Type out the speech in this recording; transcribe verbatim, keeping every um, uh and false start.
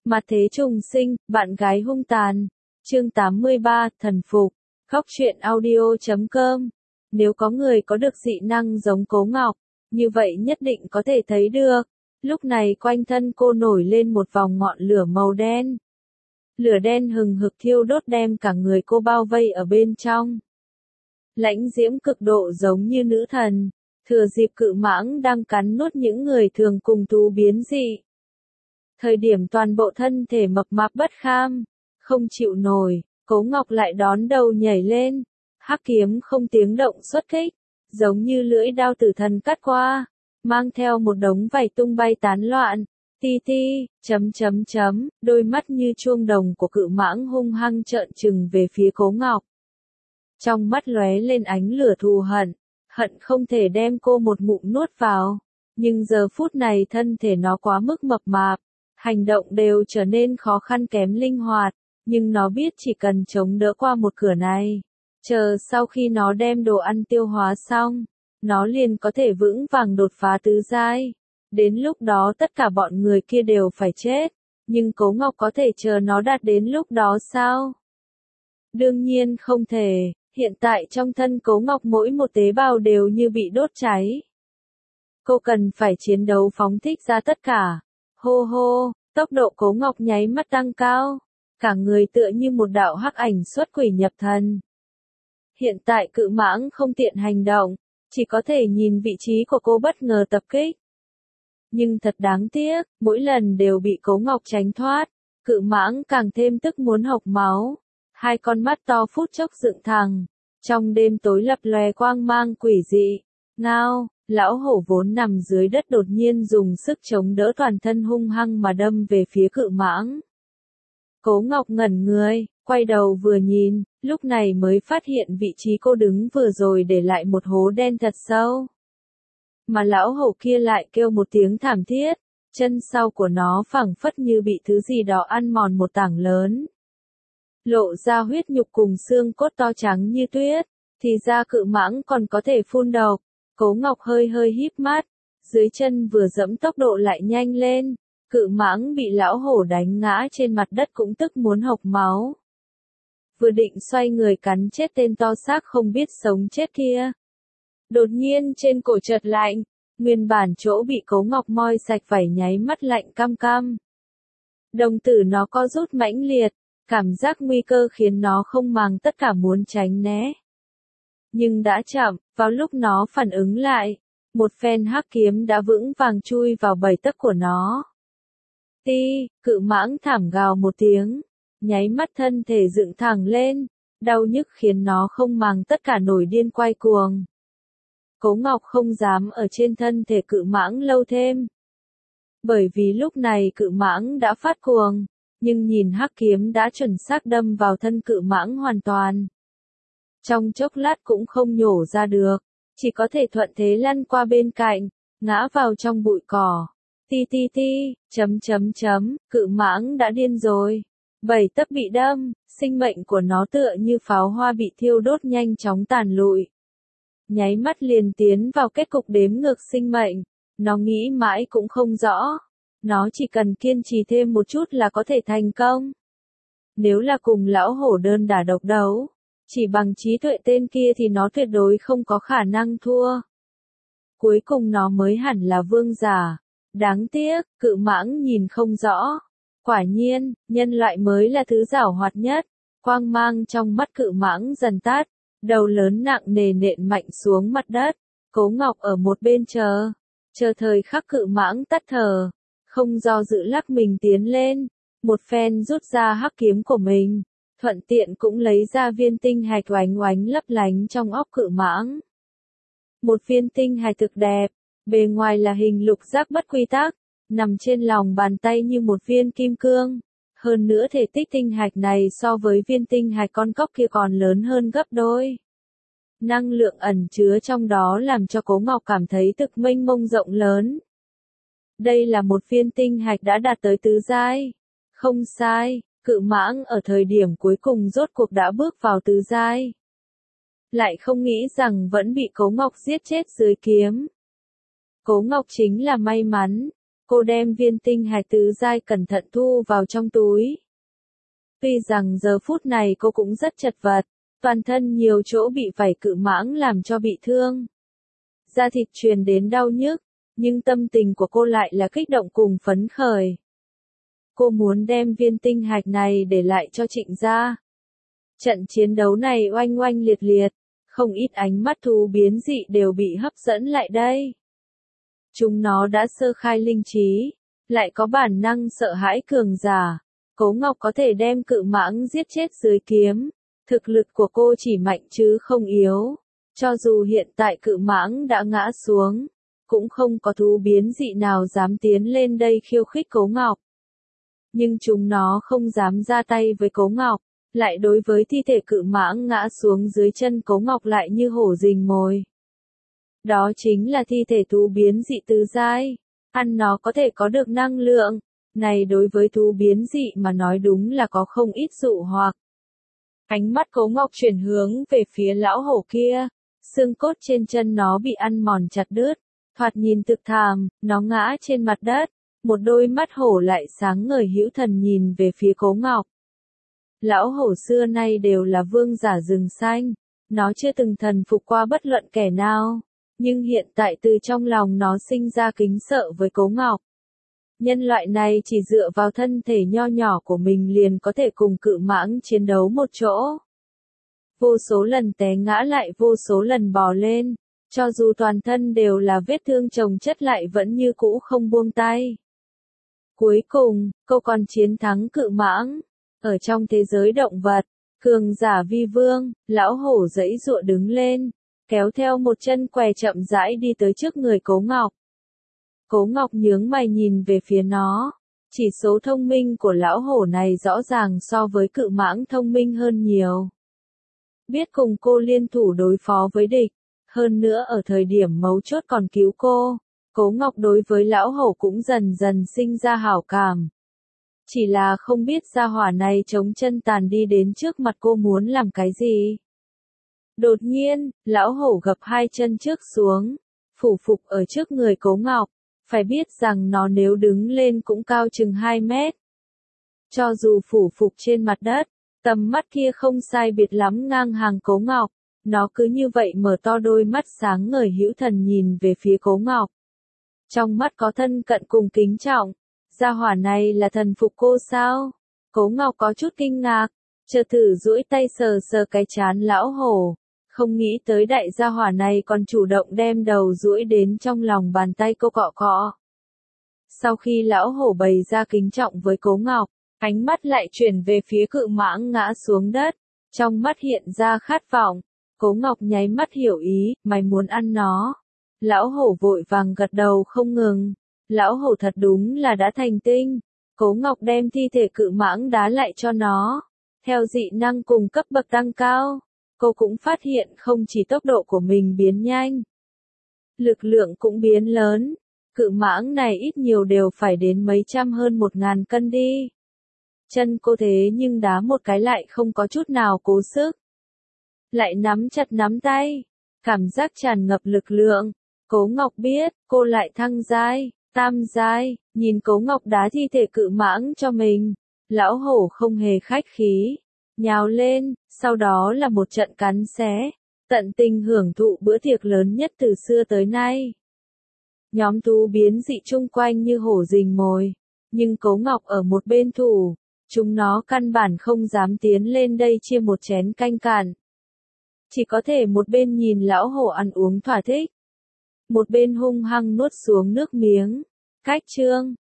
Mặt thế trùng sinh, bạn gái hung tàn. Chương tám mươi ba, thần phục. Góc truyện audio chấm com. Nếu có người có được dị năng giống Cố Ngọc, như vậy nhất định có thể thấy được. Lúc này quanh thân cô nổi lên một vòng ngọn lửa màu đen. Lửa đen hừng hực thiêu đốt đem cả người cô bao vây ở bên trong. Lãnh diễm cực độ giống như nữ thần, thừa dịp cự mãng đang cắn nuốt những người thường cùng thú biến dị. Thời điểm toàn bộ thân thể mập mạp bất kham, không chịu nổi, Cố Ngọc lại đón đầu nhảy lên, hắc kiếm không tiếng động xuất kích, giống như lưỡi đao tử thần cắt qua, mang theo một đống vảy tung bay tán loạn. Ti ti, chấm chấm chấm, đôi mắt như chuông đồng của cự mãng hung hăng trợn trừng về phía Cố Ngọc. Trong mắt lóe lên ánh lửa thù hận, hận không thể đem cô một ngụm nuốt vào, nhưng giờ phút này thân thể nó quá mức mập mạp, hành động đều trở nên khó khăn kém linh hoạt, nhưng nó biết chỉ cần chống đỡ qua một cửa này, chờ sau khi nó đem đồ ăn tiêu hóa xong, nó liền có thể vững vàng đột phá tứ giai. Đến lúc đó tất cả bọn người kia đều phải chết, nhưng Cố Ngọc có thể chờ nó đạt đến lúc đó sao? Đương nhiên không thể, hiện tại trong thân Cố Ngọc mỗi một tế bào đều như bị đốt cháy. Cô cần phải chiến đấu phóng thích ra tất cả. Hô hô, tốc độ Cố Ngọc nháy mắt tăng cao, cả người tựa như một đạo hắc ảnh xuất quỷ nhập thần. Hiện tại cự mãng không tiện hành động, chỉ có thể nhìn vị trí của cô bất ngờ tập kích. Nhưng thật đáng tiếc, mỗi lần đều bị Cố Ngọc tránh thoát, cự mãng càng thêm tức muốn hộc máu. Hai con mắt to phút chốc dựng thẳng, trong đêm tối lập lòe quang mang quỷ dị. Ngao, lão hổ vốn nằm dưới đất đột nhiên dùng sức chống đỡ toàn thân hung hăng mà đâm về phía cự mãng. Cố Ngọc ngẩn người, quay đầu vừa nhìn, lúc này mới phát hiện vị trí cô đứng vừa rồi để lại một hố đen thật sâu. Mà lão hổ kia lại kêu một tiếng thảm thiết, chân sau của nó phẳng phất như bị thứ gì đó ăn mòn một tảng lớn. Lộ ra huyết nhục cùng xương cốt to trắng như tuyết, thì ra cự mãng còn có thể phun độc. Cố Ngọc hơi hơi híp mắt, dưới chân vừa dẫm tốc độ lại nhanh lên, cự mãng bị lão hổ đánh ngã trên mặt đất cũng tức muốn hộc máu. Vừa định xoay người cắn chết tên to xác không biết sống chết kia. Đột nhiên trên cổ chợt lạnh, nguyên bản chỗ bị Cố Ngọc moi sạch vảy nháy mắt lạnh cam cam. Đồng tử nó co rút mãnh liệt, cảm giác nguy cơ khiến nó không màng tất cả muốn tránh né. Nhưng đã chậm, vào lúc nó phản ứng lại, một phen hắc kiếm đã vững vàng chui vào bầy tấc của nó. Ti, cự mãng thảm gào một tiếng, nháy mắt thân thể dựng thẳng lên, đau nhức khiến nó không màng tất cả nổi điên quay cuồng. Cố Ngọc không dám ở trên thân thể cự mãng lâu thêm. Bởi vì lúc này cự mãng đã phát cuồng, nhưng nhìn hắc kiếm đã chuẩn xác đâm vào thân cự mãng hoàn toàn. Trong chốc lát cũng không nhổ ra được, chỉ có thể thuận thế lăn qua bên cạnh, ngã vào trong bụi cỏ. Ti ti ti, chấm chấm chấm, cự mãng đã điên rồi. Bảy tấc bị đâm, sinh mệnh của nó tựa như pháo hoa bị thiêu đốt nhanh chóng tàn lụi. Nháy mắt liền tiến vào kết cục đếm ngược sinh mệnh, nó nghĩ mãi cũng không rõ. Nó chỉ cần kiên trì thêm một chút là có thể thành công. Nếu là cùng lão hổ đơn đả độc đấu, chỉ bằng trí tuệ tên kia thì nó tuyệt đối không có khả năng thua. Cuối cùng nó mới hẳn là vương giả. Đáng tiếc, cự mãng nhìn không rõ. Quả nhiên, nhân loại mới là thứ giảo hoạt nhất. Quang mang trong mắt cự mãng dần tắt, đầu lớn nặng nề nện mạnh xuống mặt đất. Cố Ngọc ở một bên chờ, chờ thời khắc cự mãng tắt thở, không do dự lắc mình tiến lên, một phen rút ra hắc kiếm của mình, thuận tiện cũng lấy ra viên tinh hạch oánh oánh lấp lánh trong óc cự mãng. Một viên tinh hạch thực đẹp, bề ngoài là hình lục giác bất quy tắc, nằm trên lòng bàn tay như một viên kim cương. Hơn nữa thể tích tinh hạch này so với viên tinh hạch con cóc kia còn lớn hơn gấp đôi. Năng lượng ẩn chứa trong đó làm cho Cố Ngọc cảm thấy thực mênh mông rộng lớn. Đây là một viên tinh hạch đã đạt tới tứ giai. Không sai, cự mãng ở thời điểm cuối cùng rốt cuộc đã bước vào tứ giai. Lại không nghĩ rằng vẫn bị Cố Ngọc giết chết dưới kiếm. Cố Ngọc chính là may mắn, Cô đem viên tinh hạch tứ giai cẩn thận thu vào trong túi. Tuy rằng giờ phút này cô cũng rất chật vật, toàn thân nhiều chỗ bị vảy cự mãng làm cho bị thương. Da thịt truyền đến đau nhức, nhưng tâm tình của cô lại là kích động cùng phấn khởi. Cô muốn đem viên tinh hạch này để lại cho Trịnh gia. Trận chiến đấu này oanh oanh liệt liệt, không ít ánh mắt thú biến dị đều bị hấp dẫn lại đây. Chúng nó đã sơ khai linh trí, lại có bản năng sợ hãi cường giả. Cố Ngọc có thể đem cự mãng giết chết dưới kiếm. Thực lực của cô chỉ mạnh chứ không yếu. Cho dù hiện tại cự mãng đã ngã xuống, cũng không có thú biến dị nào dám tiến lên đây khiêu khích Cố Ngọc. Nhưng chúng nó không dám ra tay với Cố Ngọc, lại đối với thi thể cự mãng ngã xuống dưới chân Cố Ngọc lại như hổ rình mồi. Đó chính là thi thể thú biến dị tứ giai, ăn nó có thể có được năng lượng, này đối với thú biến dị mà nói đúng là có không ít dụ hoặc. Ánh mắt Cố Ngọc chuyển hướng về phía lão hổ kia, xương cốt trên chân nó bị ăn mòn chặt đứt, thoạt nhìn thực thảm, nó ngã trên mặt đất, một đôi mắt hổ lại sáng ngời hữu thần nhìn về phía Cố Ngọc. Lão hổ xưa nay đều là vương giả rừng xanh, nó chưa từng thần phục qua bất luận kẻ nào, nhưng hiện tại từ trong lòng nó sinh ra kính sợ với Cố Ngọc. Nhân loại này chỉ dựa vào thân thể nho nhỏ của mình liền có thể cùng cự mãng chiến đấu một chỗ. Vô số lần té ngã lại vô số lần bò lên, cho dù toàn thân đều là vết thương chồng chất lại vẫn như cũ không buông tay. Cuối cùng, cô còn chiến thắng cự mãng. Ở trong thế giới động vật, cường giả vi vương, lão hổ giãy giụa đứng lên, kéo theo một chân què chậm rãi đi tới trước người Cố Ngọc. Cố Ngọc nhướng mày nhìn về phía nó, chỉ số thông minh của lão hổ này rõ ràng so với cự mãng thông minh hơn nhiều. Biết cùng cô liên thủ đối phó với địch, hơn nữa ở thời điểm mấu chốt còn cứu cô, Cố Ngọc đối với lão hổ cũng dần dần sinh ra hảo cảm. Chỉ là không biết gia hỏa này chống chân tàn đi đến trước mặt cô muốn làm cái gì. Đột nhiên, lão hổ gập hai chân trước xuống, phủ phục ở trước người Cố Ngọc, phải biết rằng nó nếu đứng lên cũng cao chừng hai mét. Cho dù phủ phục trên mặt đất, tầm mắt kia không sai biệt lắm ngang hàng Cố Ngọc, nó cứ như vậy mở to đôi mắt sáng ngời hữu thần nhìn về phía Cố Ngọc. Trong mắt có thân cận cùng kính trọng. Gia hỏa này là thần phục cô sao? Cố Ngọc có chút kinh ngạc, chợt thử duỗi tay sờ sờ cái trán lão hổ, không nghĩ tới đại gia hỏa này còn chủ động đem đầu duỗi đến trong lòng bàn tay cô cọ cọ. Sau khi lão hổ bày ra kính trọng với Cố Ngọc, ánh mắt lại chuyển về phía cự mãng ngã xuống đất, trong mắt hiện ra khát vọng. Cố Ngọc nháy mắt hiểu ý, mày muốn ăn nó. Lão hổ vội vàng gật đầu không ngừng. Lão hổ thật đúng là đã thành tinh. Cố Ngọc đem thi thể cự mãng đá lại cho nó. Theo dị năng cùng cấp bậc tăng cao, cô cũng phát hiện không chỉ tốc độ của mình biến nhanh, lực lượng cũng biến lớn. Cự mãng này ít nhiều đều phải đến mấy trăm hơn một ngàn cân đi. Chân cô thế nhưng đá một cái lại không có chút nào cố sức. Lại nắm chặt nắm tay, cảm giác tràn ngập lực lượng. Cố Ngọc biết, cô lại thăng giai. Tam giai, nhìn Cố Ngọc đá thi thể cự mãng cho mình, lão hổ không hề khách khí, nhào lên, sau đó là một trận cắn xé, tận tình hưởng thụ bữa tiệc lớn nhất từ xưa tới nay. Nhóm thú biến dị chung quanh như hổ rình mồi, nhưng Cố Ngọc ở một bên thủ, chúng nó căn bản không dám tiến lên đây chia một chén canh cạn. Chỉ có thể một bên nhìn lão hổ ăn uống thỏa thích, một bên hung hăng nuốt xuống nước miếng. Cách chương